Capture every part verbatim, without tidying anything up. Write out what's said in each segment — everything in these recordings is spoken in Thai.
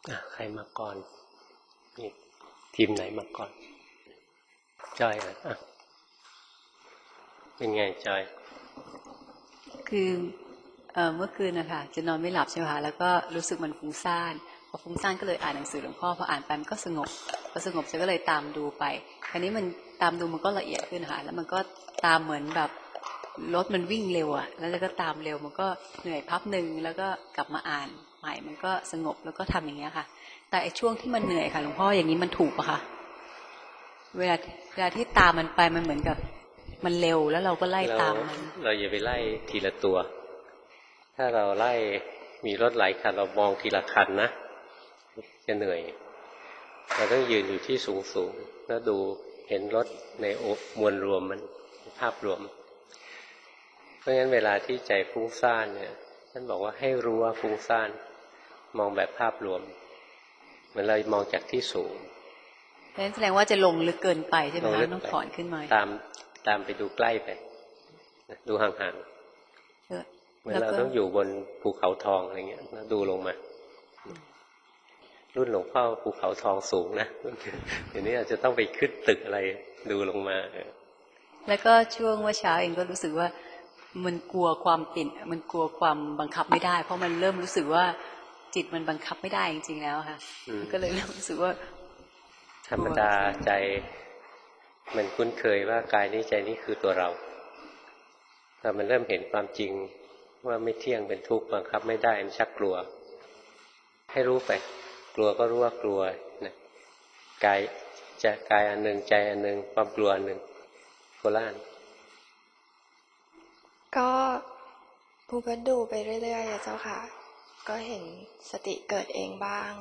ใครมาก่อนนี่ทีมไหนมาก่อนจอยอ่ะเป็นไงจอยคือเอ่อเมื่อคืนนะคะจะนอนไม่หลับใช่ไหมคะแล้วก็รู้สึกมันฟุ้งซ่านพอฟุ้งซ่านก็เลยอ่านหนังสือหลวงพ่อพออ่านไปมันก็สงบพอสงบฉันก็เลยตามดูไปคราวนี้มันตามดูมันก็ละเอียดขึ้นนะคะแล้วมันก็ตามเหมือนแบบรถมันวิ่งเร็วอะแล้วก็ตามเร็วมันก็เหนื่อยพับหนึ่งแล้วก็กลับมาอ่านใหม่มันก็สงบแล้วก็ทำอย่างเงี้ยค่ะแต่ไอ้ช่วงที่มันเหนื่อยค่ะหลวงพ่ออย่างนี้มันถูกปะคะเวลาเวลาที่ตามมันไปมันเหมือนกับมันเร็วแล้วเราก็ไล่เราตามมันเราอย่าไปไล่ทีละตัวถ้าเราไล่มีรถหลายคันเรามองทีละคันนะจะเหนื่อยเราต้องยืนอยู่ที่สูงสูงแล้วดูเห็นรถในมวลรวมมันภาพรวมเพราะงั้นเวลาที่ใจฟุ้งซ่านเนี่ยท่านบอกว่าให้รู้ว่าฟุ้งซ่านมองแบบภาพรวมเหมือนเรามองจากที่สูงนั่นแสดงว่าจะลงลึกเกินไปใช่ไหมคะต้องถอนขึ้นมาตามตามไปดูใกล้ไปดูห่างๆเหมือนเราต้องอยู่บนภูเขาทองอะไรเงี้ยแล้วดูลงมารุ่นหลวงพ่อภูเขาทองสูงนะเดี๋ยวนี้อาจจะต้องไปขึ้นตึกอะไรดูลงมาแล้วก็ช่วงว่าเช้าเองก็รู้สึกว่ามันกลัวความติดมันกลัวความบังคับไม่ได้เพราะมันเริ่มรู้สึกว่าจิตมันบังคับไม่ได้จริงๆแล้วค่ะก็เลยเริ่มรู้สึกว่าธรรมดาใจมันคุ้นเคยว่ากายนี้ใจนี้คือตัวเราแต่มันเริ่มเห็นความจริงว่าไม่เที่ยงเป็นทุกข์บังคับไม่ได้มันชักกลัวให้รู้ไปกลัวก็รู้ว่ากลัวนะกายจะกายอันหนึ่งใจอันหนึ่งความกลัวอันหนึ่งโคล่านก็ภูก็ดูไปเรื่อยๆเจ้าค่ะก็เห็นสติเกิดเองบ้าง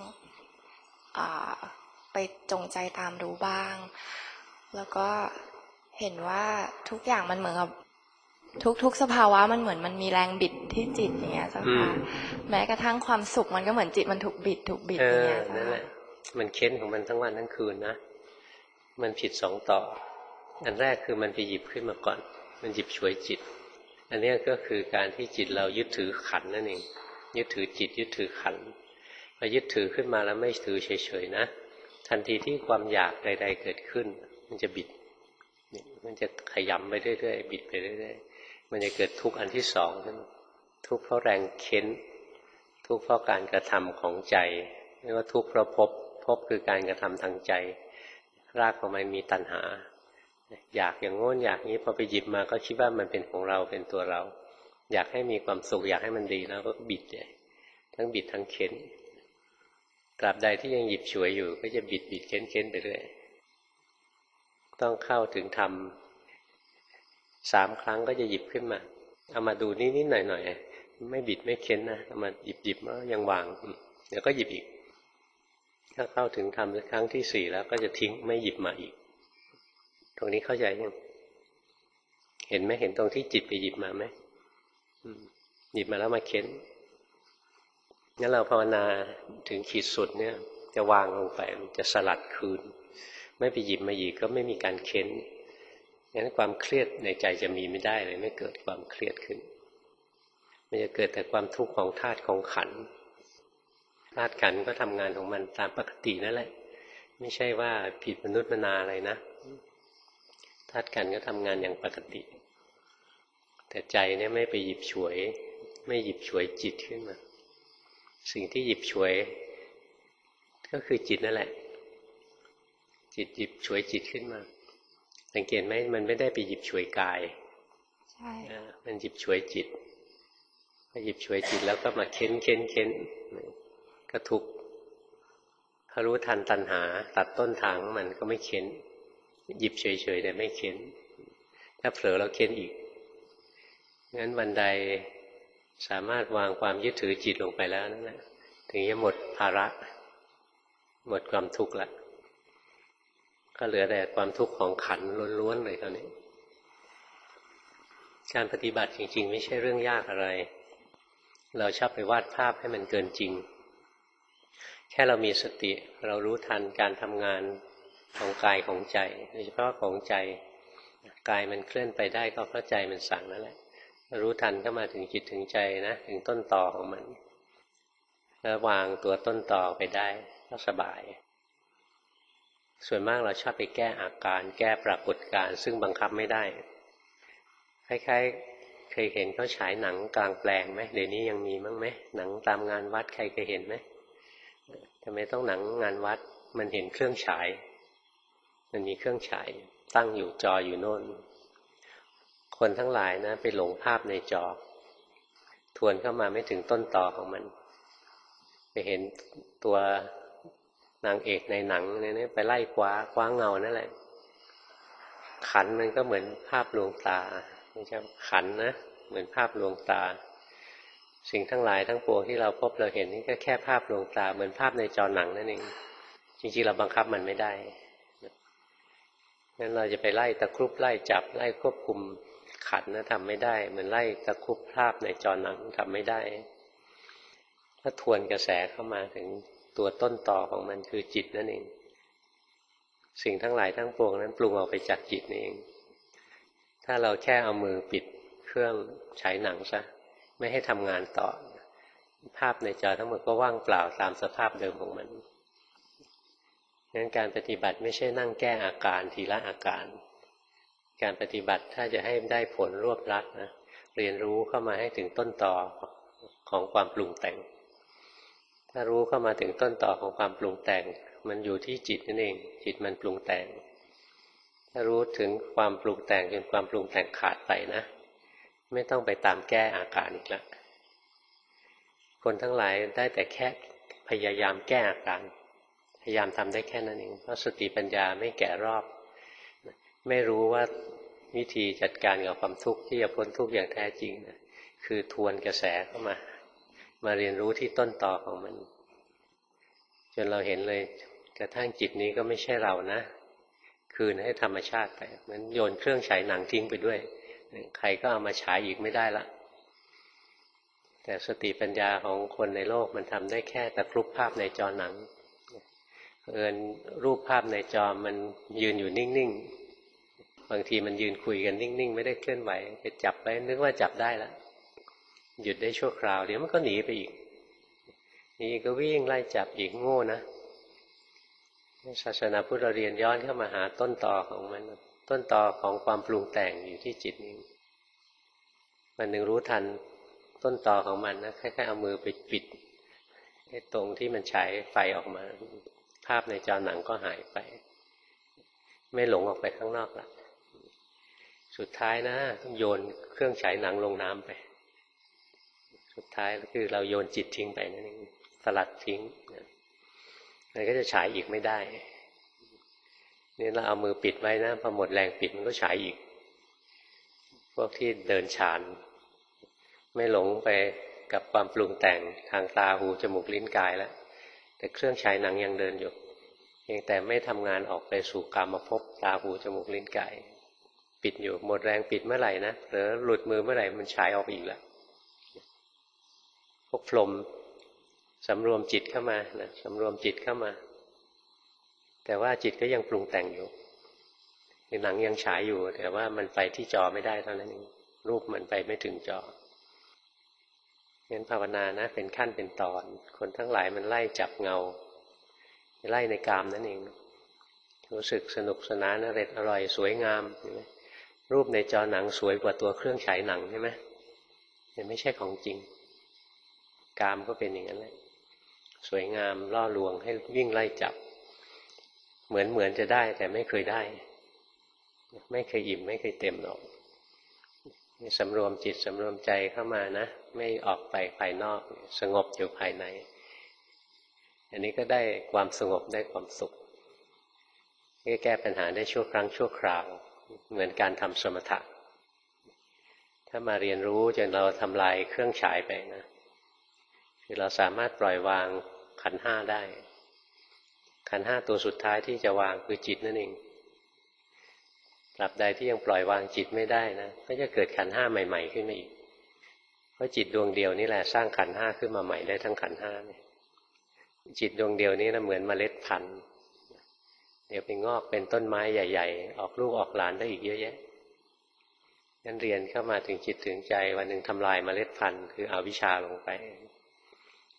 ไปจงใจตามรู้บ้างแล้วก็เห็นว่าทุกอย่างมันเหมือนกับทุกๆสภาวะมันเหมือนมันมีแรงบิดที่จิตอย่างเงี้ยเจ้าค่ะแม้กระทั่งความสุขมันก็เหมือนจิตมันถูกบิดถูกบิดอย่างเงี้ยนั่นแหละมันเค้นของมันทั้งวันทั้งคืนนะมันผิดสองต่ออันแรกคือมันไปหยิบขึ้นมาก่อนมันหยิบฉวยจิตอันนี้ก็คือการที่จิตเรายึดถือขันนั่นเองยึดถือจิตยึดถือขันพอยึดถือขึ้นมาแล้วไม่ถือเฉยๆนะทันทีที่ความอยากใดๆเกิดขึ้นมันจะบิดมันจะขยำไปเรื่อยๆบิดไปเรื่อยๆมันจะเกิดทุกข์อันที่สองทุกข์เพราะแรงเค้นทุกข์เพราะการกระทำของใจเรียกว่าทุกข์เพราะภพภพคือการกระทำทางใจรากของมันมีตัณหาอยากอย่างโน้นอยากนี้พอไปหยิบมาก็คิดว่ามันเป็นของเราเป็นตัวเราอยากให้มีความสุขอยากให้มันดีแล้วก็บิดเลยทั้งบิดทั้งเค้นตราบใดที่ยังหยิบฉวยอยู่ก็จะบิดบิดเค้นเค้นไปเรื่อยต้องเข้าถึงธรรมสามครั้งก็จะหยิบขึ้นมาเอามาดูนิดๆหน่อยๆไม่บิดไม่เค้นนะเอามาหยิบหยิบแล้วยังวางเดี๋ยวก็หยิบอีกถ้าเข้าถึงธรรมครั้งที่สี่แล้วก็จะทิ้งไม่หยิบมาอีกตรงนี้เข้าใจยังเห็นไหมเห็นตรงที่จิตไปหยิบมาไหมหยิบมาแล้วมาเค้นงั้นเราภาวนาถึงขีดสุดเนี่ยจะวางลงไปจะสลัดคืนไม่ไปหยิบมาอีกก็ไม่มีการเค้นงั้นความเครียดในใจจะมีไม่ได้เลยไม่เกิดความเครียดขึ้นมันจะเกิดแต่ความทุกข์ของธาตุของขันธ์ธาตุขันธ์ก็ทำงานของมันตามปกตินั่นแหละไม่ใช่ว่าผิดมนุษย์มนาอะไรนะธาตุขันธ์ก็ทำงานอย่างปกติแต่ใจเนี่ยไม่ไปหยิบฉวยไม่หยิบฉวยจิตขึ้นมาสิ่งที่หยิบฉวยก็คือจิตนั่นแหละจิตหยิบฉวยจิตขึ้นมาสังเกตไหมมันไม่ได้ไปหยิบฉวยกายใช่มันหยิบฉวยจิตพอหยิบฉวยจิตแล้วก็มาเค้นเค้นเค้นก็ทุกข์ถ้ารู้ทันตัณหาตัดต้นทางมันก็ไม่เค้นหยิบเฉยๆแต่ไม่เค้นถ้าเผลอเราเค้นอีกงั้นวันใดสามารถวางความยึดถือจิตลงไปแล้วนั่นแหละถึงจะหมดภาระหมดความทุกข์ละก็เหลือแต่ความทุกข์ของขันธ์ล้วนๆเลยเท่านี้การปฏิบัติจริงๆไม่ใช่เรื่องยากอะไรเราชอบไปวาดภาพให้มันเกินจริงแค่เรามีสติเรารู้ทันการทำงานของกายของใจโดยเฉพาะของใจกายมันเคลื่อนไปได้ก็เพราะใจมันสั่งนั่นแหละรู้ทันก็มาถึงจิตถึงใจนะถึงต้นตอของมันแล้ววางตัวต้นตอไปได้ก็สบายส่วนมากเราชอบไปแก้อาการแก้ปรากฏการณ์ซึ่งบังคับไม่ได้คล้ายๆเคยเห็นเขาฉายหนังกลางแปลงไหมเดี๋ยวนี้ยังมีมั้งไหมหนังตามงานวัดใครเคยเห็นไหมทำไมต้องหนังงานวัดมันเห็นเครื่องฉายมันมีเครื่องฉายตั้งอยู่จออยู่โน่นคนทั้งหลายนะไปหลงภาพในจอทวนเข้ามาไม่ถึงต้นตอของมันไปเห็นตัวนางเอกในหนังเนี่ยไปไล่คว้าคว้าเงานั่นแหละขันมันก็เหมือนภาพลวงตาไม่ใช่ขันนะเหมือนภาพลวงตาสิ่งทั้งหลายทั้งปวงที่เราพบเราเห็นนี่ก็แค่ภาพลวงตาเหมือนภาพในจอหนังนั่นเองจริงๆเราบังคับมันไม่ได้งั้นเราจะไปไล่ตะครุบไล่จับไล่ควบคุมขันนะทำไม่ได้เหมือนไล่ตะครุบภาพในจอหนังทำไม่ได้ถ้าทวนกระแสเข้ามาถึงตัวต้นต่อของมันคือจิตนั่นเองสิ่งทั้งหลายทั้งปวงนั้นปรุงออกไปจากจิตนี่เองถ้าเราแค่เอามือปิดเครื่องฉายหนังซะไม่ให้ทำงานต่อภาพในจอทั้งหมดก็ว่างเปล่าตามสภาพเดิมของมันงั้นการปฏิบัติไม่ใช่นั่งแก้อาการทีละอาการการปฏิบัติถ้าจะให้ได้ผลรวบรัดนะเรียนรู้เข้ามาให้ถึงต้นตอของความปรุงแต่งถ้ารู้เข้ามาถึงต้นตอของความปรุงแต่งมันอยู่ที่จิตนั่นเองจิตมันปรุงแต่งถ้ารู้ถึงความปรุงแต่งจนความปรุงแต่งขาดไปนะไม่ต้องไปตามแก้อาการอีกแล้วคนทั้งหลายได้แต่แค่พยายามแก้อาการพยายามทำได้แค่นั้นเองเพราะสติปัญญาไม่แก่รอบไม่รู้ว่าวิธีจัดการกับความทุกข์ที่จะพ้นทุกข์อย่างแท้จริงนะคือทวนกระแสเข้ามามาเรียนรู้ที่ต้นตอของมันจนเราเห็นเลยกระทั่งจิตนี้ก็ไม่ใช่เรานะคืนให้ธรรมชาติไปมันโยนเครื่องฉายหนังทิ้งไปด้วยใครก็เอามาฉายอีกไม่ได้ละแต่สติปัญญาของคนในโลกมันทำได้แค่ตะครุบภาพในจอหนังเอิญรูปภาพในจอมันยืนอยู่นิ่งๆบางทีมันยืนคุยกันนิ่งๆไม่ได้เคลื่อนไหวไปจับไปนึกว่าจับได้แล้วหยุดได้ชั่วคราวเดี๋ยวมันก็หนีไปอีกนี่ก็วิ่งไล่จับอีกโง่นะศาสนาพุทธเราเรียนย้อนเข้ามาหาต้นตอของมันต้นตอของความปรุงแต่งอยู่ที่จิตนี้มันหนึ่งรู้ทันต้นตอของมันนะแค่ๆเอามือไปปิดไอ้ตรงที่มันฉายไฟออกมาภาพในจอหนังก็หายไปไม่หลงออกไปข้างนอกละสุดท้ายนะต้องโยนเครื่องฉายหนังลงน้ำไปสุดท้ายก็คือเราโยนจิตทิ้งไปนั่นเองสลัดทิ้งมันก็จะฉายอีกไม่ได้นี่เราเอามือปิดไว้นะพอหมดแรงปิดมันก็ฉายอีกพวกที่เดินฌานไม่หลงไปกับความปรุงแต่งทางตาหูจมูกลิ้นกายแล้วแต่เครื่องฉายหนังยังเดินอยู่เพียงแต่ไม่ทำงานออกไปสู่กามภพตาหูจมูกลิ้นกายปิดอยู่หมดแรงปิดเมื่อไหร่นะหรือหลุดมือเมื่อไหร่มันฉายออกอีกแล้วพวกพรหมสำรวมจิตเข้ามานะสำรวมจิตเข้ามาแต่ว่าจิตก็ยังปรุงแต่งอยู่หนังยังฉายอยู่แต่ว่ามันไปที่จอไม่ได้เท่านั้นเองรูปมันไปไม่ถึงจองั้นภาวนานะเป็นขั้นเป็นตอนคนทั้งหลายมันไล่จับเงาไล่ในกามนั่นเองรู้สึกสนุกสนานอร่อยอร่อยสวยงามรูปในจอหนังสวยกว่าตัวเครื่องฉายหนังใช่ไหมมันไม่ใช่ของจริงกามก็เป็นอย่างนั้นแหละสวยงามล่อลวงให้วิ่งไล่จับเหมือนเหมือนจะได้แต่ไม่เคยได้ไม่เคยอิ่มไม่เคยเต็มหรอกสำรวมจิตสำรวมใจเข้ามานะไม่ออกไปภายนอกสงบอยู่ภายในอันนี้ก็ได้ความสงบได้ความสุขแก้ปัญหาได้ชั่วครั้งชั่วคราวเหมือนการทำสมถะถ้ามาเรียนรู้จนเราทำลายเครื่องฉายไปนะคือเราสามารถปล่อยวางขันธ์ห้าได้ขันธ์ห้าตัวสุดท้ายที่จะวางคือจิตนั่นเองตราบใดที่ยังปล่อยวางจิตไม่ได้นะก็จะเกิดขันธ์ห้าใหม่ๆขึ้นมาอีกเพราะจิตดวงเดียวนี่แหละสร้างขันธ์ห้าขึ้นมาใหม่ได้ทั้งขันธ์ห้าเนี่ยจิตดวงเดียวนี้นะเหมือนเมล็ดพันธุ์เดี๋ยวไปงอกเป็นต้นไม้ใหญ่ๆออกลูกออกหลานได้อีกเยอะแยะงั้นเรียนเข้ามาถึงจิตถึงใจวันหนึ่งทำลายเมล็ดพันธุ์คืออวิชชาลงไป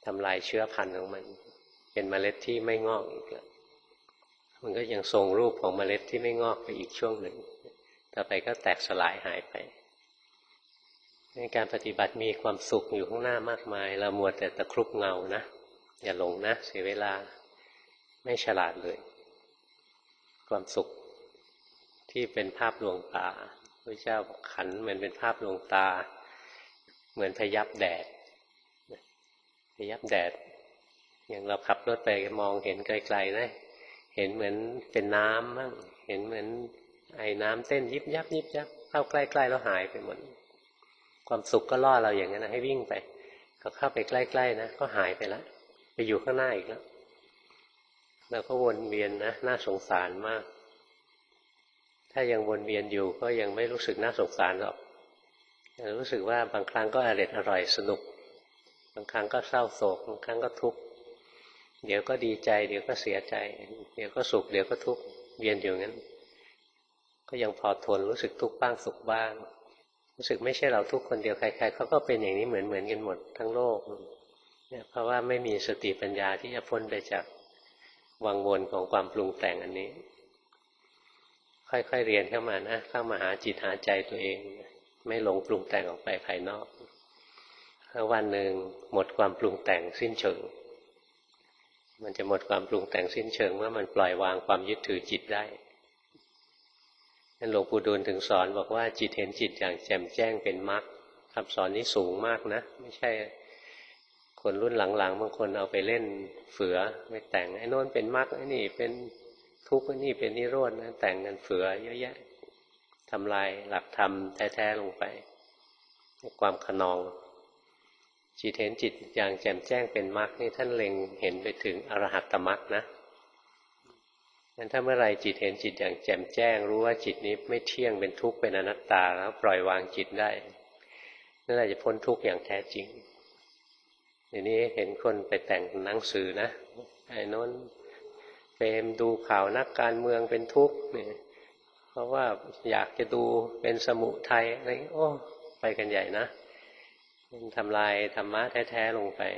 ทำลายเชื้อพันธุ์ของมันเป็นเมล็ดที่ไม่งอกอีกแล้วมันก็ยังทรงรูปของเมล็ดที่ไม่งอกไปอีกช่วงหนึ่งต่อไปก็แตกสลายหายไปในการปฏิบัติมีความสุขอยู่ข้างหน้ามากมายเรามัวแต่ตะครุบเงานะอย่าหลงนะเสียเวลาไม่ฉลาดเลยความสุขที่เป็นภาพลวงตาพระเจ้าขันเหมือนเป็นภาพลวงตาเหมือนพยับแดดพยับแดดอย่างเราขับรถไปมองเห็นไกลๆนะเห็นเหมือนเป็นน้ำมั่งเห็นเหมือนไอ้น้ำเต้นยิบยับยิบยับเข้าใกล้ๆแล้วหายไปหมดความสุขก็ล่อเราอย่างนั้นนะให้วิ่งไปก็เข้าไปใกล้ๆนะก็หายไปแล้วไปอยู่ข้างหน้าอีกแล้วเราก็วนเวียนนะน่าสงสารมากถ้ายังวนเวียนอยู่ก็ยังไม่รู้สึกน่าสงสารหรอกรู้สึกว่าบางครั้งก็อร่อยอร่อยสนุกบางครั้งก็เศร้าโศกบางครั้งก็ทุกข์เดี๋ยวก็ดีใจเดี๋ยวก็เสียใจเดี๋ยวก็สุขเดี๋ยวก็ทุกข์เวียนอยู่งั้นก็ยังพอทนรู้สึกทุกข์บ้างสุขบ้างรู้สึกไม่ใช่เราทุกคนเดียวใครๆเขาก็เป็นอย่างนี้เหมือนเหมือนกันหมดทั้งโลกเนี่ยเพราะว่าไม่มีสติปัญญาที่จะพ้นไปจากวังวนของความปรุงแต่งอันนี้ค่อยๆเรียนเข้ามานะเข้ามาหาจิตหาใจตัวเองไม่หลงปรุงแต่งออกไปภายนอกแล้ววันหนึ่งหมดความปรุงแต่งสิ้นเชิงมันจะหมดความปรุงแต่งสิ้นเชิงเมื่อมันปล่อยวางความยึดถือจิตได้นั่นหลวงปู่ดูลถึงสอนบอกว่าจิตเห็นจิตอย่างแจ่มแจ้งเป็นมรรคคำสอนนี้สูงมากนะไม่ใช่คนรุ่นหลังๆบางคนเอาไปเล่นเฝือไม่แต่งไอ้โน้นเป็นมรรคไอ้นี่เป็นทุกข์ไอ้นี่เป็นนิโรธนะแต่งกันเฝือเยอะแยะทำลายหลักธรรมแท้ๆลงไปความขนองจิตเห็นจิตอย่างแจ่มแจ้งเป็นมรรคนี่ท่านเล็งเห็นไปถึงอรหัตตมรรคนะงั้นถ้าเมื่อไรจิตเห็นจิตอย่างแจ่มแจ้งรู้ว่าจิตนี้ไม่เที่ยงเป็นทุกข์เป็นอนัตตาแล้วปล่อยวางจิตได้นั่นแหละจะพ้นทุกข์อย่างแท้จริงทีนี้เห็นคนไปแต่งหนังสือนะไอ้โน้นเฟรมดูข่าวนักการเมืองเป็นทุกข์เนี่ยเพราะว่าอยากจะดูเป็นสมุทัยอะไรโอ้ไปกันใหญ่นะทำลายธรรมะแท้ๆลงไป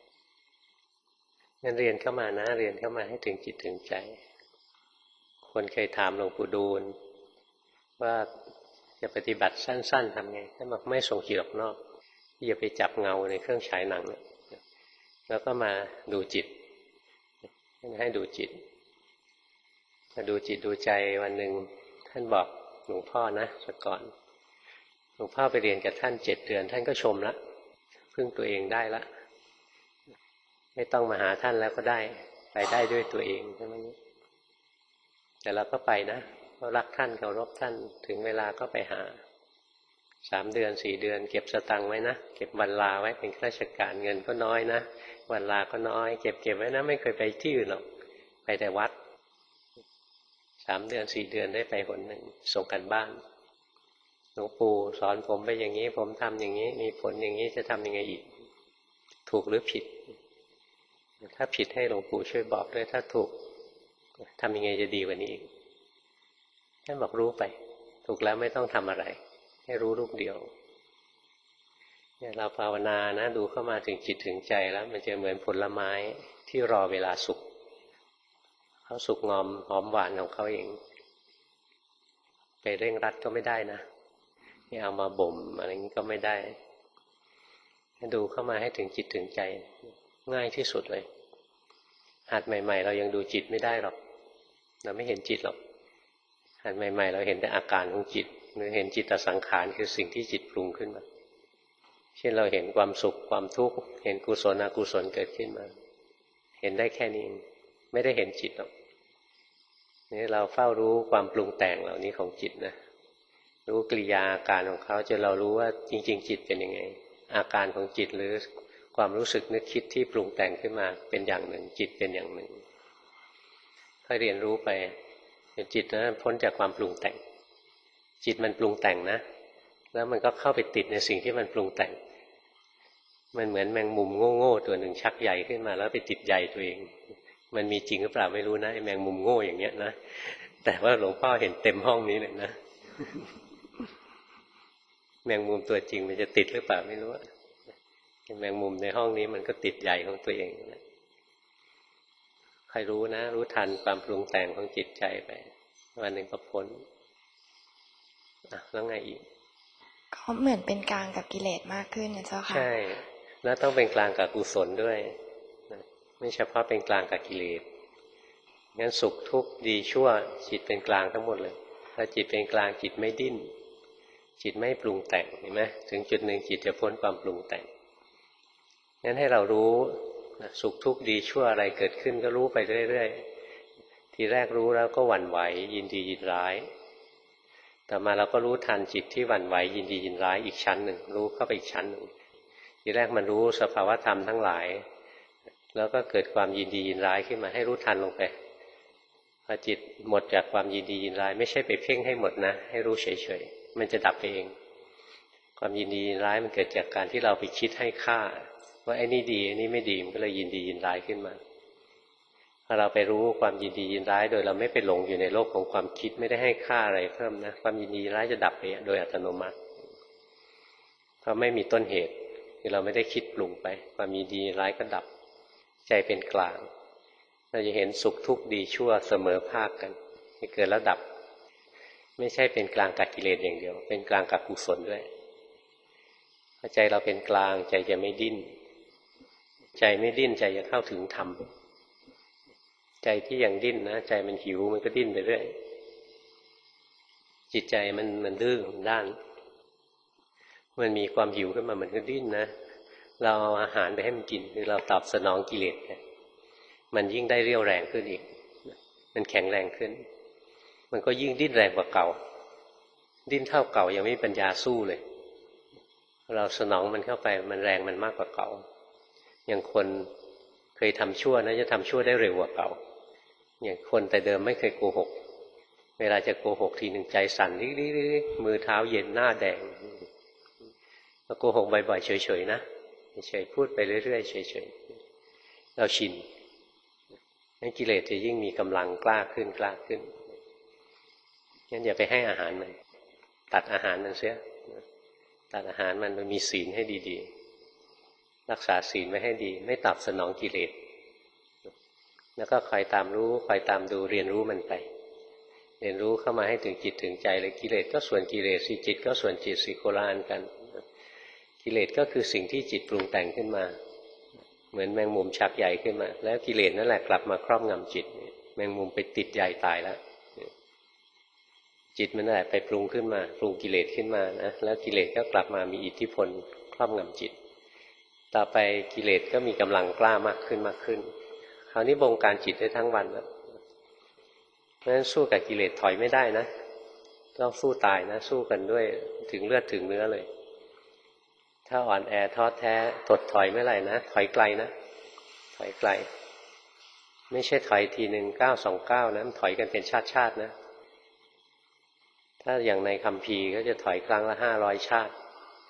งั้นเรียนเข้ามานะเรียนเข้ามาให้ถึงจิตถึงใจคนเคยถามหลวงปู่ดูลว่าจะปฏิบัติสั้นๆทำไงท่านบอกไม่ส่งจิตออกนอกอย่าไปจับเงาในเครื่องฉายหนังแล้วก็มาดูจิตให้ดูจิตมาดูจิตดูใจวันหนึ่งท่านบอกหลวงพ่อนะแต่ก่อนหลวงพ่อไปเรียนกับท่านเจ็ดเดือนท่านก็ชมละพึ่งตัวเองได้ละไม่ต้องมาหาท่านแล้วก็ได้ไปได้ด้วยตัวเองใช่ไหมแต่เราก็ไปนะเพราะรักท่านเคารพท่านถึงเวลาก็ไปหาสามเดือนสี่เดือนเก็บสตังค์ไว้นะเก็บวันลาไว้เป็นข้าราชการเงินก็น้อยนะวันลาก็น้อยเก็บเก็บไว้นะไม่เคยไปที่อื่นหรอกไปแต่วัดสามเดือนสี่เดือนได้ไปหนหนึ่งส่งกันบ้านหลวงปู่สอนผมไปอย่างนี้ผมทำอย่างนี้มีผลอย่างนี้จะทำยังไงอีกถูกหรือผิดถ้าผิดให้หลวงปู่ช่วยบอกด้วยถ้าถูกทำยังไงจะดีกว่านี้อีกท่านบอกรู้ไปถูกแล้วไม่ต้องทำอะไรให้รู้รูปเดียวเนี่ยเราภาวนานะดูเข้ามาถึงจิตถึงใจแล้วมันจะเหมือนผลไม้ที่รอเวลาสุกเขาสุกงอมหอมหวานของเขาเองไปเร่งรัดก็ไม่ได้นะนี่เอามาบ่มอะไรนี้ก็ไม่ได้ดูเข้ามาให้ถึงจิตถึงใจง่ายที่สุดเลยหัดใหม่ๆเรายังดูจิตไม่ได้หรอกเราไม่เห็นจิตหรอกหัดใหม่ๆเราเห็นแต่อาการของจิตหรือเห็นจิตสังขารคือสิ่งที่จิตปรุงขึ้นมาเช่นเราเห็นความสุขความทุกข์เห็นกุศลอกุศลเกิดขึ้นมาเห็นได้แค่นี้ไม่ได้เห็นจิตหรอกนี่เราเฝ้ารู้ความปรุงแต่งเหล่านี้ของจิตนะรู้กิริยาอาการของเขาจนเรารู้ว่าจริงๆจิตเป็นยังไงอาการของจิตหรือความรู้สึกนึกคิดที่ปรุงแต่งขึ้นมาเป็นอย่างหนึ่งจิตเป็นอย่างหนึ่งค่อยเรียนรู้ไปจิตนั้นพ้นจากความปรุงแต่งจิตมันปรุงแต่งนะแล้วมันก็เข้าไปติดในสิ่งที่มันปรุงแต่งมันเหมือนแมงมุมโง่ๆตัวหนึ่งชักใยขึ้นมาแล้วไปติดใยตัวเองมันมีจริงหรือเปล่าไม่รู้นะไอ้แมงมุมโง่อย่างเงี้ยนะแต่ว่าหลวงพ่อเห็นเต็มห้องนี้เลยนะแมงมุมตัวจริงมันจะติดหรือเปล่าไม่รู้แมงมุมในห้องนี้มันก็ติดใหญ่ของตัวเองใครรู้นะรู้ทันความปรุงแต่งของจิตใจไปวันหนึ่งก็พ้นอ่ะแล้วไงอีกเขาเหมือนเป็นกลางกับกิเลสมากขึ้นนะเจ้าค่ะใช่แล้วต้องเป็นกลางกับกุศลด้วยนะไม่เฉพาะเป็นกลางกับกิเลสงั้นสุขทุกข์ดีชั่วจิตเป็นกลางทั้งหมดเลยถ้าจิตเป็นกลางจิตไม่ดิ้นจิตไม่ปรุงแต่งเห็นไหมถึงจุดหนึ่งจิตจะพ้นความปรุงแต่งงั้นให้เรารู้สุขทุกข์ดีชั่วอะไรเกิดขึ้นก็รู้ไปเรื่อยๆทีแรกรู้แล้วก็หวั่นไหวยินดียินร้ายต่อมาเราก็รู้ทันจิตที่หวั่นไหวยินดียินร้ายอีกชั้นหนึ่งรู้เข้าไปอีกชั้นหนึ่งทีแรกมันรู้สภาวธรรมทั้งหลายแล้วก็เกิดความยินดียินร้ายขึ้นมาให้รู้ทันลงไปพอจิตหมดจากความยินดียินร้ายไม่ใช่ไปเพ่งให้หมดนะให้รู้เฉยๆมันจะดับไปเองความยินดียินร้ายมันเกิดจากการที่เราไปคิดให้ค่าว่าไอ้นี่ดีไอ้นี่ไม่ดีมันก็เลยยินดียินร้ายขึ้นมาพอเราไปรู้ความยินดียินร้ายโดยเราไม่ไปหลงอยู่ในโลกของความคิดไม่ได้ให้ค่าอะไรเพิ่มนะความยินดียินร้ายจะดับไปโดยอัตโนมัติเพราะไม่มีต้นเหตุคือเราไม่ได้คิดปรุงไปความยินดียินร้ายก็ดับใจเป็นกลางเราจะเห็นสุขทุกข์ดีชั่วเสมอภาคกันที่เกิดแล้วดับไม่ใช่เป็นกลางกับกิเลสอย่างเดียวเป็นกลางกับกุศลด้วยพอใจเราเป็นกลางใจจะไม่ดิ้นใจไม่ดิ้นใจจะเข้าถึงธรรมใจที่ยังดิ้นนะใจมันหิวมันก็ดิ้นไปเรื่อยจิตใจมันมันดื้อมันด้านมันมีความหิวขึ้นมามันก็ดิ้นนะเราเอาอาหารไปให้มันกินคือเราตอบสนองกิเลสมันยิ่งได้เรี่ยวแรงขึ้นอีกมันแข็งแรงขึ้นมันก็ยิ่งดิ้นแรงกว่าเก่าดิ้นเท่าเก่ายังไม่มีปัญญาสู้เลยเราสนองมันเข้าไปมันแรงมันมากกว่าเก่าอย่างคนเคยทำชั่วนะจะทำชั่วได้เร็วกว่าเก่าอย่างคนแต่เดิมไม่เคยโกหกเวลาจะโกหกทีหนึ่งใจสั่นริ๊กๆมือเท้าเย็นหน้าแดงเราโกหกบ่อยๆเฉยๆนะเฉยๆพูดไปเรื่อยๆเฉยๆเราชินให้กิเลสจะยิ่งมีกำลังกล้าขึ้นกล้าขึ้นงั้นอย่าไปให้อาหารมันตัดอาหารมันเสียตัดอาหารมันมันมีศีลให้ดีๆรักษาศีลไว้ให้ดีไม่ตอบสนองกิเลสแล้วก็คอยตามรู้คอยตามดูเรียนรู้มันไปเรียนรู้เข้ามาให้ถึงจิตถึงใจเลยกิเลสก็ส่วนกิเลสสิจิตก็ส่วนจิตสิโคละอันกันกิเลสก็คือสิ่งที่จิตปรุงแต่งขึ้นมาเหมือนแมงมุมชักใยขึ้นมาแล้วกิเลสนั่นแหละกลับมาครอบงำจิตแมงมุมไปติดใยตายแล้วจิตมันนั่นแหละไปปรุงขึ้นมาปรุงกิเลสขึ้นมานะแล้วกิเลสก็กลับมามีอิทธิพลครอบงำจิตต่อไปกิเลสก็มีกำลังกล้ามากขึ้นมากขึ้นคราวนี้บงการจิตได้ทั้งวันแล้วเพราะฉะนั้นสู้กับกิเลสถอยไม่ได้นะต้องสู้ตายนะสู้กันด้วยถึงเลือดถึงเนื้อเลยถ้าอ่อนแอท้อแท้ถดถอยไม่ไรนะถอยไกลนะถอยไกลไม่ใช่ถอยทีหนึ่งเก้าสองเก้านะถอยกันเป็นชาติชาตินะถ้าอย่างในคัมภีร์ก็จะถอยครั้งละห้าร้อยชาติ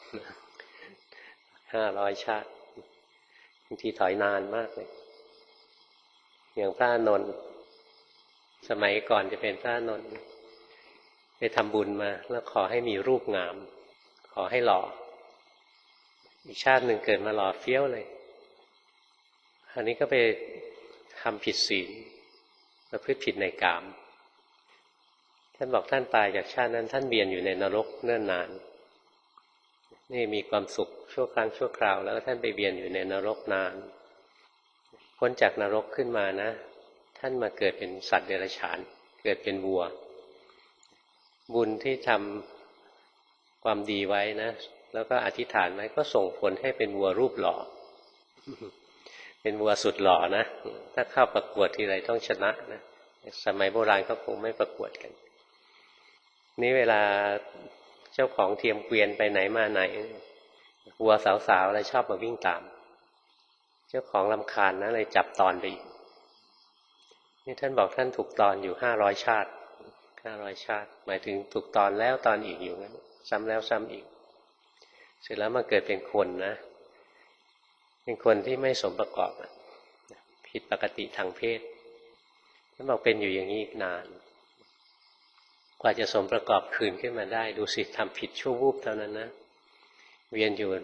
ห้าร้อยชาติบางทีถอยนานมากเลยอย่างพระอานนท์สมัยก่อนจะเป็นพระอานนท์ไปทำบุญมาแล้วขอให้มีรูปงามขอให้หล่ออีกชาติหนึ่งเกิดมาหล่อเฟี้ยวเลยคราวนี้ก็ไปทำผิดศีลประพฤติผิดในกามท่านบอกท่านตายจากชาตินั้นท่านเวียนอยู่ในนรกเนิ่นนานนี่มีความสุขชั่วครั้งชั่วคราวแล้วท่านไปเวียนอยู่ในนรกนานพ้นจากนรกขึ้นมานะท่านมาเกิดเป็นสัตว์เดรัจฉานเกิดเป็นวัวบุญที่ทำความดีไว้นะแล้วก็อธิษฐานไว้ก็ส่งผลให้เป็นวัวรูปหล่อเป็นวัวสุดหล่อนะถ้าเข้าประกวดทีไรต้องชนะนะสมัยโบราณก็คงไม่ประกวดกันนี่เวลาเจ้าของเทียมเกวียนไปไหนมาไหนวัวสาวๆอะไรชอบมาวิ่งตามเจ้าของรำคาญนะเลยจับตอนไปอีกนี่ท่านบอกท่านถูกตอนอยู่ห้าร้อยชาติห้าร้อยชาติหมายถึงถูกตอนแล้วตอนอีกอยู่งั้นซ้ำแล้วซ้ำอีกเสร็จแล้วมาเกิดเป็นคนนะเป็นคนที่ไม่สมประกอบผิดปกติทางเพศท่านบอกเป็นอยู่อย่างนี้อีกนานกว่าจะสมประกอบคืนขึ้นมาได้ดูสิทำผิดชั่ววูบเท่านั้นนะเวียนอยู่นับ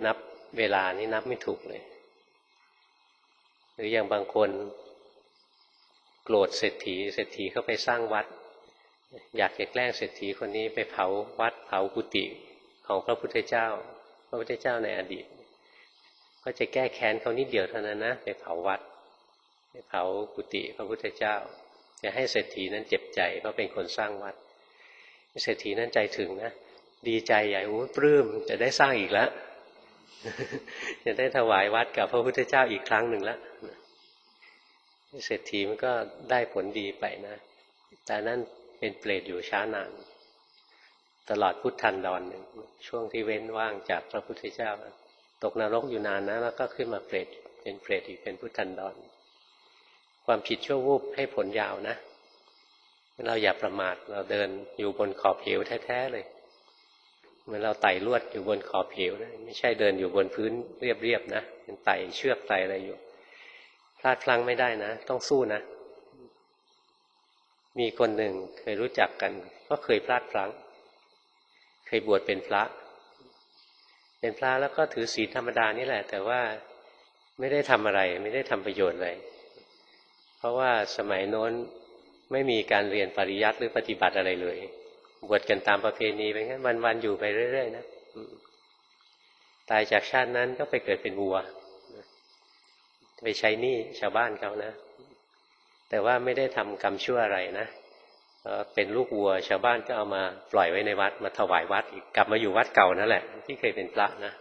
เวลานี่นับไม่ถูกเลยหรืออย่างบางคนโกรธเศรษฐีเศรษฐีเข้าไปสร้างวัดอยากจะแกล้งเศรษฐีคนนี้ไปเผาวัดเผากุฏิของพระพุทธเจ้าพระพุทธเจ้าในอดีตก็จะแก้แค้นเขานิดเดียวเท่านั้นนะไปเผาวัดไปเผากุฏิพระพุทธเจ้าจะให้เศรษฐีนั้นเจ็บใจเพราะเป็นคนสร้างวัดเศรษฐีนั้นใจถึงนะดีใจใหญ่โอ้ปลื้มจะได้สร้างอีกแล้วจะได้ถวายวัดกับพระพุทธเจ้าอีกครั้งหนึ่งแล้วเศรษฐีมันก็ได้ผลดีไปนะแต่นั่นเป็นเปรตอยู่ช้านานตลอดพุทธันดรหนึ่งช่วงที่เว้นว่างจากพระพุทธเจ้าตกนรกอยู่นานนะแล้วก็ขึ้นมาเปรตเป็นเปรตอีกเป็นพุทธันดรความผิดชั่ววูบให้ผลยาวนะเราอย่าประมาทเราเดินอยู่บนขอบเหวแท้ๆเลยเหมือนเราไต่ลวดอยู่บนขอบเหวนะไม่ใช่เดินอยู่บนพื้นเรียบๆนะเป็นไต่เชือกไต่อะไรอยู่พลาดพลั้งไม่ได้นะต้องสู้นะมีคนหนึ่งเคยรู้จักกันก็เคยพลาดพลั้งเคยบวชเป็นพระเป็นพระแล้วก็ถือศีลธรรมดานี่แหละแต่ว่าไม่ได้ทำอะไรไม่ได้ทำประโยชน์อะไรเพราะว่าสมัยโน้นไม่มีการเรียนปริยัติหรือปฏิบัติอะไรเลยบวชกันตามประเพณีไปงั้นวันๆอยู่ไปเรื่อยๆนะตายจากชาตินั้นก็ไปเกิดเป็นวัวไปใช้หนี้ชาวบ้านเขานะแต่ว่าไม่ได้ทำกรรมชั่วอะไรนะเป็นลูกวัวชาวบ้านก็เอามาปล่อยไว้ในวัดมาถวายวัดอีกกลับมาอยู่วัดเก่านั่นแหละที่เคยเป็นพระนะ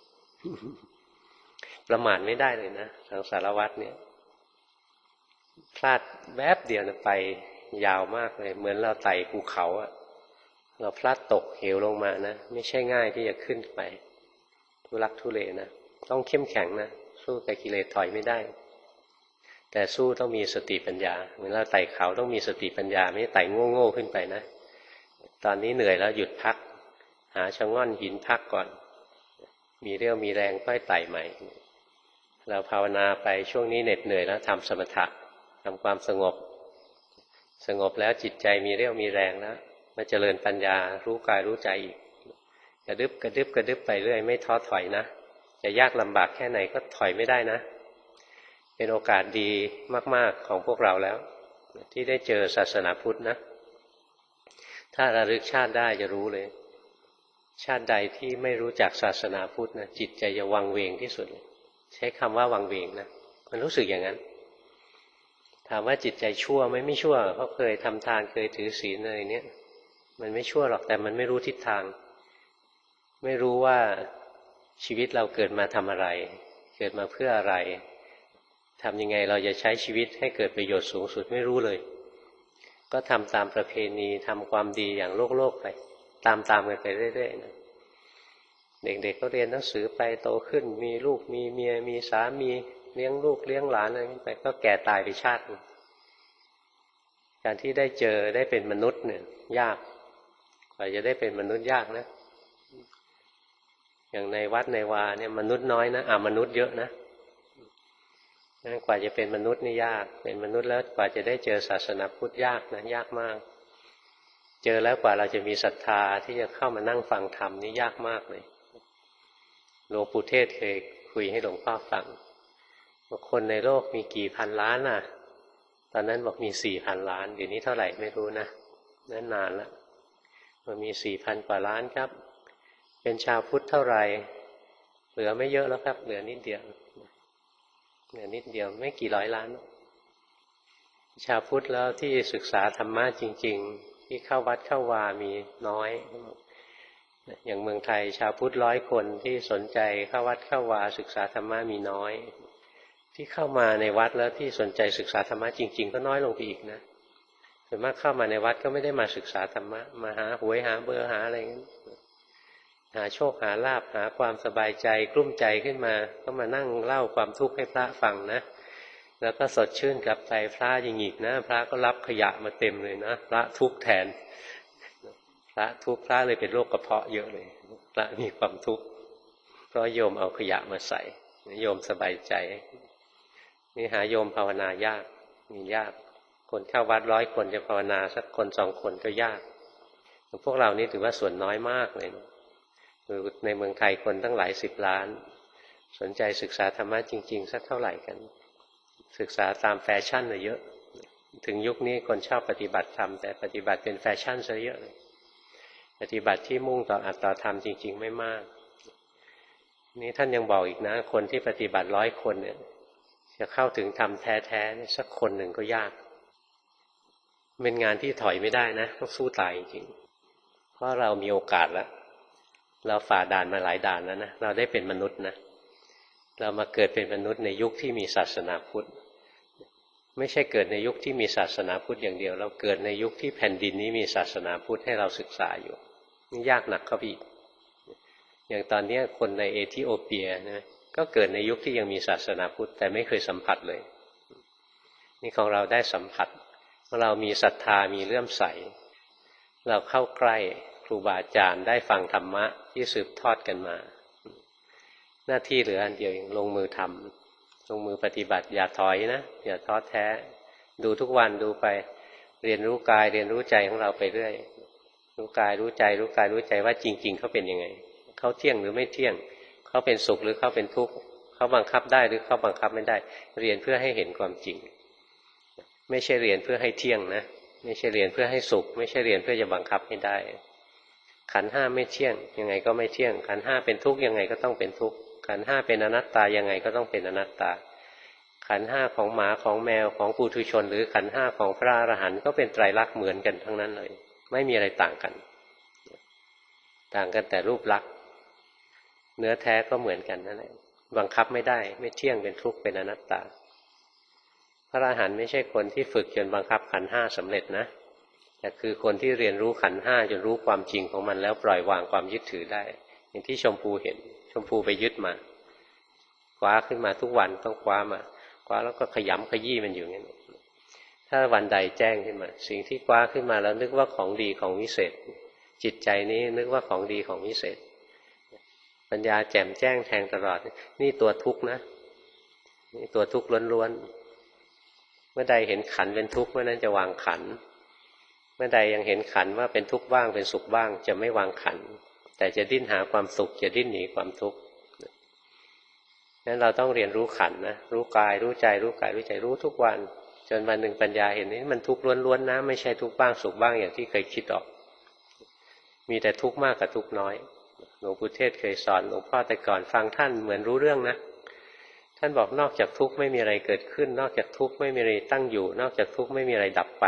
ประมาทไม่ได้เลยนะทางสารวัตรเนี่ยพลาดแวบเดียวนะไปยาวมากเลยเหมือนเราไต่ภูเขาอะเราพลาดตกเหวลงมานะไม่ใช่ง่ายที่จะขึ้นไปทุลักทุเลนะต้องเข้มแข็งนะสู้กับกิเลสถอยไม่ได้แต่สู้ต้องมีสติปัญญาเหมือนเราไต่เขาต้องมีสติปัญญาไม่ไต่โง่ๆขึ้นไปนะตอนนี้เหนื่อยแล้วหยุดพักหาชะง่อนหินพักก่อนมีเรี่ยวมีแรงค่อยไต่ใหม่เราภาวนาไปช่วงนี้เหน็ดเหนื่อยแล้วทำสมถะทำความสงบสงบแล้วจิตใจมีเรี่ยวมีแรงแล้วมาเจริญปัญญารู้กายรู้ใจอีกกระดึบกระดึบกระดึบไปเรื่อยไม่ท้อถอยนะจะยากลำบากแค่ไหนก็ถอยไม่ได้นะเป็นโอกาสดีมากๆของพวกเราแล้วที่ได้เจอศาสนาพุทธนะถ้าระลึกชาติได้จะรู้เลยชาติใดที่ไม่รู้จักศาสนาพุทธนะจิตใจจะวังเวงที่สุดเลยใช้คำว่าวังเวงนะมันรู้สึกอย่างนั้นถามว่าจิตใจชั่วไหมไม่ชั่วเพราะเคยทำทานเคยถือศีลอะไรเนี้ยมันไม่ชั่วหรอกแต่มันไม่รู้ทิศทางไม่รู้ว่าชีวิตเราเกิดมาทำอะไรเกิดมาเพื่ออะไรทำยังไงเราจะใช้ชีวิตให้เกิดประโยชน์สูงสุดไม่รู้เลยก็ทำตามประเพณีทำความดีอย่างโลกโลกไปตามตามกันไปเรื่อยๆนะเด็กๆก็เรียนหนังสือไปโตขึ้นมีลูกมีเมียมีสามีเลี้ยงลูกเลี้ยงหลานอะไรไปก็แก่ตายไปชาติการที่ได้เจอได้เป็นมนุษย์เนี่ยยากกว่าจะได้เป็นมนุษย์ยากนะอย่างในวัดในวาเนี่ยมนุษย์น้อยนะอ่ามนุษย์เยอะนะกว่าจะเป็นมนุษย์นี่ยากเป็นมนุษย์แล้วกว่าจะได้เจอศาสนาพุทธยากนะยากมากเจอแล้วกว่าเราจะมีศรัทธาที่จะเข้ามานั่งฟังธรรมนี่ยากมากเลยหลวงปู่เทศเคยคุยให้หลวงพ่อฟังว่าคนในโลกมีกี่พันล้านน่ะตอนนั้นบอกมีสี่พันล้านเดี๋ยวนี้เท่าไหร่ไม่รู้นะนั่นนานแล้วมันมีสี่พันกว่าล้านครับเป็นชาวพุทธเท่าไหร่เหลือไม่เยอะแล้วครับเหลือนิดเดียวเหลือนิดเดียวไม่กี่ร้อยล้านชาวพุทธแล้วที่ศึกษาธรรมะจริงๆที่เข้าวัดเข้าวามีน้อยอย่างเมืองไทยชาวพุทธร้อยคนที่สนใจเข้าวัดเข้าวาศึกษาธรรมะมีน้อยที่เข้ามาในวัดแล้วที่สนใจศึกษาธรรมะจริงๆก็น้อยลงไปอีกนะส่วนมากเข้ามาในวัดก็ไม่ได้มาศึกษาธรรมะมาหาหวยหาเบอร์หาอะไรงั้นหาโชคหาลาภหาความสบายใจกลุ้มใจขึ้นมาก็มานั่งเล่าความทุกข์ให้พระฟังนะแล้วก็สดชื่นกลับใจพระอย่างอีกนะพระก็รับขยะมาเต็มเลยนะพระทุกข์แทนพระทุกข์พระเลยเป็นโรคกระเพาะเยอะเลยพระมีความทุกข์เพราะโยมเอาขยะมาใส่โยมสบายใจนี่หาโยมภาวนายากมียากคนเข้าวัดร้อยคนจะภาวนาสักคนสองคนก็ยากพวกเรานี่ถือว่าส่วนน้อยมากเลยนะในเมืองไทยคนตั้งหลายสิบล้านสนใจศึกษาธรรมะจริงๆสักเท่าไหร่กันศึกษาตามแฟชั่นเลยเยอะถึงยุคนี้คนชอบปฏิบัติธรรมแต่ปฏิบัติเป็นแฟชั่นซะเยอะเลยปฏิบัติที่มุ่งต่ออัตตาธรรมจริงๆไม่มากนี่ท่านยังบอกอีกนะคนที่ปฏิบัติร้อยคนเนี่ยจะเข้าถึงธรรมแท้ๆสักคนหนึ่งก็ยากเป็นงานที่ถอยไม่ได้นะต้องสู้ตายจริงๆเพราะเรามีโอกาสแล้วเราฝ่าด่านมาหลายด่านแล้วนะเราได้เป็นมนุษย์นะเรามาเกิดเป็นมนุษย์ในยุคที่มีศาสนาพุทธไม่ใช่เกิดในยุคที่มีศาสนาพุทธอย่างเดียวเราเกิดในยุคที่แผ่นดินนี้มีศาสนาพุทธให้เราศึกษาอยู่นี่ยากหนักเข้าไปอีกอย่างตอนนี้คนในเอธิโอเปียนะก็เกิดในยุคที่ยังมีศาสนาพุทธแต่ไม่เคยสัมผัสเลยนี่ของเราได้สัมผัสเรามีศรัทธามีเลื่อมใสเราเข้าใกล้ครูบาอาจารย์ได้ฟังธรรมะที่สืบทอดกันมาหน้าที่เหลืออันเดียวเองลงมือทำลงมือปฏิบัติอย่าถอยนะอย่าท้อแท้ดูทุกวันดูไปเรียนรู้กายเรียนรู้ใจของเราไปเรื่อยรู้กายรู้ใจรู้กายรู้ใจว่าจริงๆเขาเป็นยังไงเขาเที่ยงหรือไม่เที่ยงเขาเป็นสุขหรือเขาเป็นทุกข์เขาบังคับได้หรือเขาบังคับไม่ได้เรียนเพื่อให้เห็นความจริงไม่ใช่เรียนเพื่อให้เที่ยงนะไม่ใช่เรียนเพื่อให้สุขไม่ใช่เรียนเพื่อจะบังคับให้ได้ขันธ์ห้าไม่เที่ยงยังไงก็ไม่เที่ยงขันธ์ห้าเป็นทุกข์ยังไงก็ต้องเป็นทุกข์ขันธ์ห้าเป็นอนัตตายังไงก็ต้องเป็นอนัตตาขันธ์ห้าของหมาของแมวของปุถุชนหรือขันธ์ห้าของพระอรหันต์ก็เป็นไตรลักษณ์เหมือนกันทั้งนั้นเลยไม่มีอะไรต่างกันต่างกันแต่รูปลักษณ์เนื้อแท้ก็เหมือนกันนั่นแหละบังคับไม่ได้ไม่เที่ยงเป็นทุกข์เป็นอนัตตาพระอรหันต์ไม่ใช่คนที่ฝึกจนบังคับขันธ์ห้าสำเร็จนะแต่คือคนที่เรียนรู้ขันธ์ห้าจนรู้ความจริงของมันแล้วปล่อยวางความยึดถือได้อย่างที่ชมพูเห็นชมพูไปยึดมาคว้าขึ้นมาทุกวันต้องคว้ามาคว้าแล้วก็ขยำขยี้มันอยู่งั้นถ้าวันใดแจ้งขึ้นมาสิ่งที่คว้าขึ้นมาแล้วนึกว่าของดีของวิเศษจิตใจนี้นึกว่าของดีของวิเศษปัญญาแจ่มแจ้งแทงตลอดนี่ตัวทุกข์นะนี่ตัวทุกข์ล้วนๆเมื่อใดเห็นขันเป็นทุกข์เมื่อนั้นจะวางขันเมื่อใดยังเห็นขันว่าเป็นทุกข์บ้างเป็นสุขบ้างจะไม่วางขันแต่จะดิ้นหาความสุขจะดิ้นหนีความทุกข์นั้นเราต้องเรียนรู้ขันนะรู้กายรู้ใจรู้กายรู้ใจรู้ทุกวันจนวันหนึ่งปัญญาเห็นนี่มันทุกข์ล้วนๆนะไม่ใช่ทุกข์บ้างสุขบ้างอย่างที่เคยคิดออกมีแต่ทุกข์มากกับทุกข์น้อยหลวงปู่เทศเคยสอนหลวงพ่อแต่ก่อนฟังท่านเหมือนรู้เรื่องนะท่านบอกนอกจากทุกข์ไม่มีอะไรเกิดขึ้นนอกจากทุกข์ไม่มีอะไรตั้งอยู่นอกจากทุกข์ไม่มีอะไรดับไป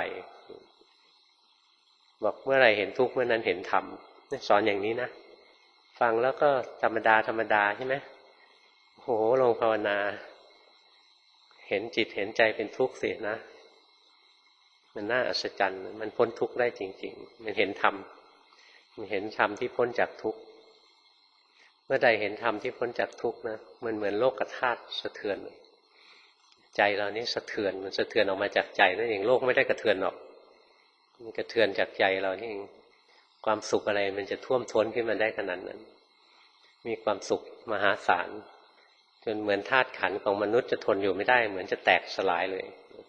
บอกเมื่อไรเห็นทุกข์เมื่อนั้นเห็นธรรมสอนอย่างนี้นะฟังแล้วก็ธรรมดาธรรมดาใช่ไหมโหลงภาวนาเห็นจิตเห็นใจเป็นทุกข์สินะมันน่าอัศจรรย์มันพ้นทุกข์ได้จริงๆมันเห็นธรรมมันเห็นธรรมที่พ้นจากทุกข์เมื่อใดเห็นธรรมที่พ้นจากทุกข์นะมันเหมือนโลกธาตุสะเทือนใจเรานี่สะเทือนมันสะเทือนออกมาจากใจนั่นเองโลกไม่ได้กระเทือนหรอกมันกระเทือนจากใจเรานี่เองความสุขอะไรมันจะท่วมท้นขึ้นมาได้ขนาดนั้นมีความสุขมหาศาลจนเหมือนธาตุขันธ์ของมนุษย์จะทนอยู่ไม่ได้เหมือนจะแตกสลายเลย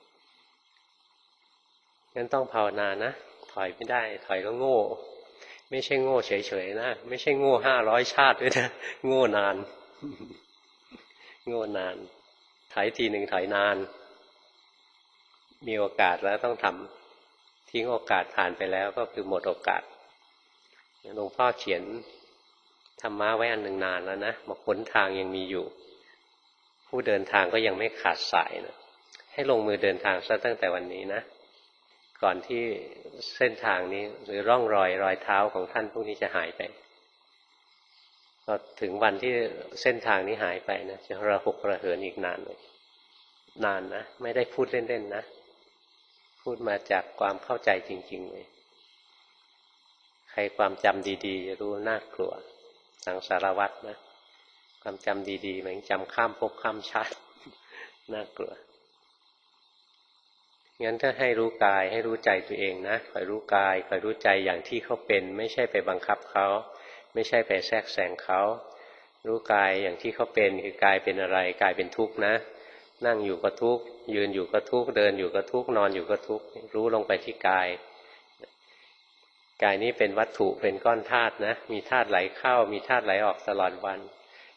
งั้นต้องภาวนานะถอยไม่ได้ถอยก็โง่ไม่ใช่โง่เฉยๆนะไม่ใช่โง่ห้าร้อยชาติด้วยนะโง่นานโง่นานถอยทีหนึ่งถอยนานมีโอกาสแล้วต้องทำทิ้งโอกาสผ่านไปแล้วก็คือหมดโอกาสหลวงพ่อเขียนธรรมะไว้อันหนึ่งนานแล้วนะบอกหนทางยังมีอยู่ผู้เดินทางก็ยังไม่ขาดสายนะให้ลงมือเดินทางซะตั้งแต่วันนี้นะก่อนที่เส้นทางนี้หรือร่องรอยรอยเท้าของท่านพวกนี้จะหายไปพอถึงวันที่เส้นทางนี้หายไปนะจะระหกระเหินอีกนานเลยนานนะไม่ได้พูดเล่นๆนะพูดมาจากความเข้าใจจริงๆเลยใครความจำดีๆจะรู้น่ากลัวสังสารวัฏนะความจำดีๆเหมือนจำข้ามภพข้ามชาติน่ากลัวงั้นถ้าให้รู้กายให้รู้ใจตัวเองนะคอยรู้กายคอยรู้ใจอย่างที่เขาเป็นไม่ใช่ไปบังคับเขาไม่ใช่ไปแทรกแซงเขารู้กายอย่างที่เขาเป็นคือกายเป็นอะไรกายเป็นทุกข์นะนั่งอยู่ก็ทุกข์ยืนอยู่ก็ทุกข์เดินอยู่ก็ทุกข์นอนอยู่ก็ทุกข์รู้ลงไปที่กายกายนี้เป็นวัตถุเป็นก้อนธาตุนะมีธาตุไหลเข้ามีธาตุไหลออกตลอดวัน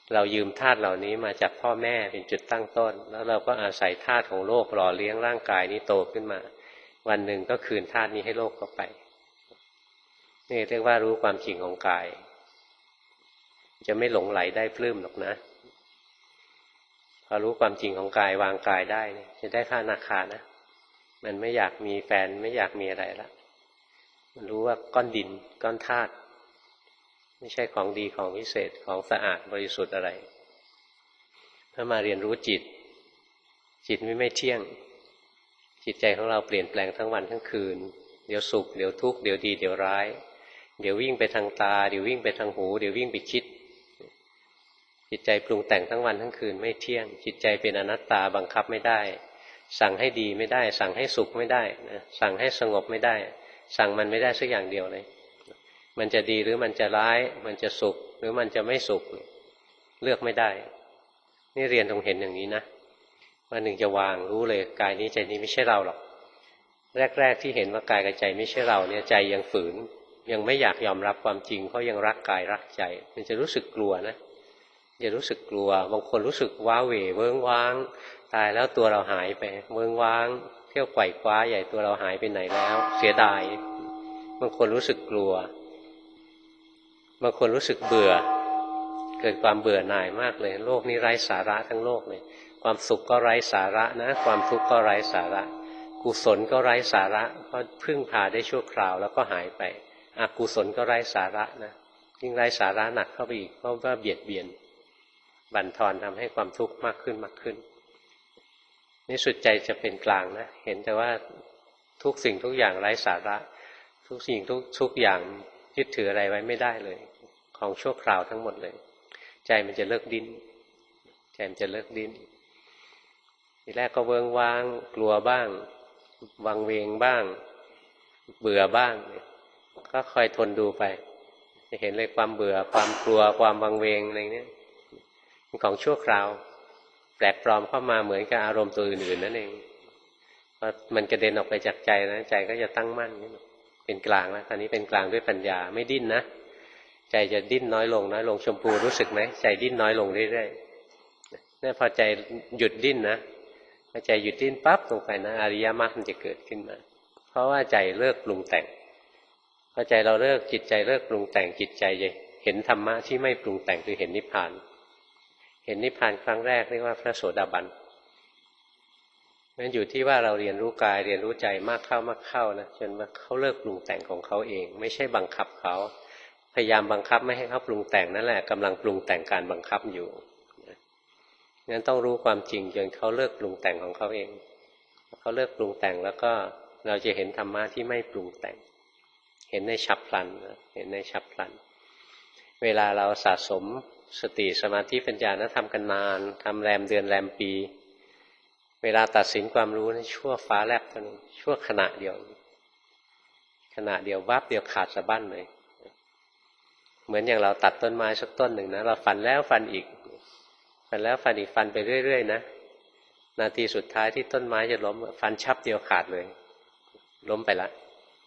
เรายืมธาตุเหล่านี้มาจากพ่อแม่เป็นจุดตั้งต้นแล้วเราก็อาศัยธาตุของโลกหล่อเลี้ยงร่างกายนี้โตขึ้นมาวันหนึ่งก็คืนธาตุนี้ให้โลกเข้าไปนี่เรียกว่ารู้ความจริงของกายจะไม่หลงไหลได้ปลื้มหรอกนะพอรู้ความจริงของกายวางกายได้เนี่ยจะได้พระอนาคานะมันไม่อยากมีแฟนไม่อยากมีอะไรละมันรู้ว่าก้อนดินก้อนธาตุไม่ใช่ของดีของวิเศษของสะอาดบริสุทธิ์อะไรถ้ามาเรียนรู้จิตจิตไม่ไม่เที่ยงจิตใจของเราเปลี่ยนแปลงทั้งวันทั้งคืนเดี๋ยวสุขเดี๋ยวทุกข์เดี๋ยวดีเดี๋ยวร้ายเดี๋ยววิ่งไปทางตาเดี๋ยววิ่งไปทางหูเดี๋ยววิ่งไปคิดจิตใจปรุงแต่งทั้งวันทั้งคืนไม่เที่ยงจิตใจเป็นอนัตตาบังคับไม่ได้สั่งให้ดีไม่ได้สั่งให้สุขไม่ได้นะสั่งให้สงบไม่ได้สั่งมันไม่ได้สักอย่างเดียวเลยมันจะดีหรือมันจะร้ายมันจะสุขหรือมันจะไม่สุขเลือกไม่ได้นี่เรียนตรงเห็นอย่างนี้นะวันหนึ่งจะวางรู้เลยกายนี้ใจนี้ไม่ใช่เราหรอกแรกๆที่เห็นว่ากายกับใจไม่ใช่เราเนี่ยใจยังฝืนยังไม่อยากยอมรับความจริงเพราะยังรักกายรักใจมันจะรู้สึกกลัวนะจะรู้สึกกลัวบางคนรู้สึกว้าเหวเวิ้งว้างตายแล้วตัวเราหายไปเวิ้งว้างเที่ยวไขว่คว้าใหญ่ตัวเราหายไปไหนแล้วเสียดายบางคนรู้สึกกลัวบางคนรู้สึกเบื่อเกิดความเบื่อหน่ายมากเลยโลกนี้ไร้สาระทั้งโลกเลยความสุขก็ไร้สาระนะความทุกข์ก็ไร้สาระกุศลก็ไร้สาระเพราะพึ่งพาได้ชั่วคราวแล้วก็หายไปอกุศลก็ไร้สาระนะยิ่งไร้สาระหนักเข้าไปอีกเพราะว่าเบียดเบียนบั่นทอนทำให้ความทุกข์มากขึ้นมากขึ้นนี่สุดใจจะเป็นกลางนะเห็นแต่ว่าทุกสิ่งทุกอย่างไร้สาระทุกสิ่งทุกทุกอย่างยึดถืออะไรไว้ไม่ได้เลยของชั่วคราวทั้งหมดเลยใจมันจะเลิกดิ้นใจมันจะเลิกดิ้นทีแรกก็เวิ้งว้างกลัวบ้างวังเวงบ้างเบื่อบ้างก็คอยทนดูไปจะเห็นเลยความเบื่อความกลัวความวังเวงอะไรเนี้ยเป็นของชั่วคราวแปลกปลอมเข้ามาเหมือนกับอารมณ์ตัวอื่นๆนั่นเองพอมันกระเด็นออกไปจากใจนะใจก็จะตั้งมั่นเป็นกลางแล้วตอนนี้เป็นกลางด้วยปัญญาไม่ดิ้นนะใจจะดิ้นน้อยลงน้อยลงชมพูรู้สึกไหมใจดิ้นน้อยลงเรื่อยๆนี่พอใจหยุดดิ้นนะพอใจหยุดดิ้นปั๊บลงไปนะอริยมรรคมันจะเกิดขึ้นมาเพราะว่าใจเลิกปรุงแต่งพอใจเราเลิกจิตใจเลิกปรุงแต่งจิตใจจะเห็นธรรมะที่ไม่ปรุงแต่งคือเห็นนิพพานเห็นนิพพานครั้งแรกเรียกว่าพระโสดาบันมันอยู่ที่ว่าเราเรียนรู้กายเรียนรู้ใจมากเข้ามากเข้านะจนว่าเขาเลิกปรุงแต่งของเขาเองไม่ใช่บังคับเขาพยายามบังคับไม่ให้เขาปรุงแต่งนั่นแหละกำลังปรุงแต่งการบังคับอยู่งั้นต้องรู้ความจริงจนเขาเลิกปรุงแต่งของเขาเองเขาเลิกปรุงแต่งแล้วก็เราจะเห็นธรรมะที่ไม่ปรุงแต่งเห็นในฉับพลันเห็นในฉับพลันเวลาเราสะสมสติสมาธิปัญญานะทำกันนานทำแรมเดือนแรมปีเวลาตัดสินความรู้นี่ชั่วฟ้าแลบเท่านั้นชั่วขณะเดียวขณะเดียววับเดียวขาดสะบั้นเลยเหมือนอย่างเราตัดต้นไม้สักต้นหนึ่งนะเราฟันแล้วฟันอีกฟันแล้วฟันอีกฟันไปเรื่อยๆนะนาทีสุดท้ายที่ต้นไม้จะล้มฟันชับเดียวขาดเลยล้มไปละ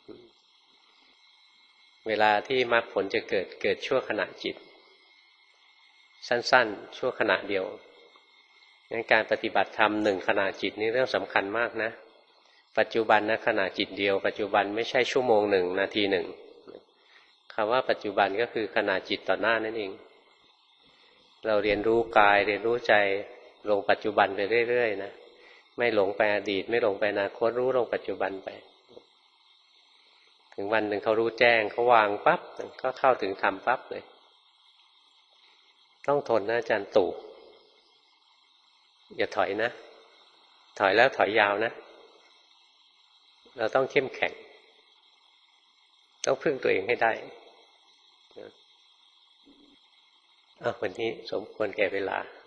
เวลาที่มรรคผลจะเกิดเกิดชั่วขณะจิตสั้นๆชั่วขณะเดียวงั้นการปฏิบัติธรรมหนึ่งขณะจิตนี่เรื่องสำคัญมากนะปัจจุบันนะขณะจิตเดียวปัจจุบันไม่ใช่ชั่วโมงหนึ่งนาทีหนึ่งคำว่าปัจจุบันก็คือขณะจิตต่อหน้านั่นเองเราเรียนรู้กายเรียนรู้ใจลงปัจจุบันไปเรื่อยๆนะไม่หลงไปอดีตไม่หลงไปอนาคตรู้ลงปัจจุบันไปถึงวันหนึ่งเขารู้แจ้งเขาวางปั๊บก็เข้าถึงธรรมปั๊บเลยต้องทนนะอาจารย์ตู่อย่าถอยนะถอยแล้วถอยยาวนะเราต้องเข้มแข็งต้องพึ่งตัวเองให้ได้อ่ะวันนี้สมควรแก่เวลา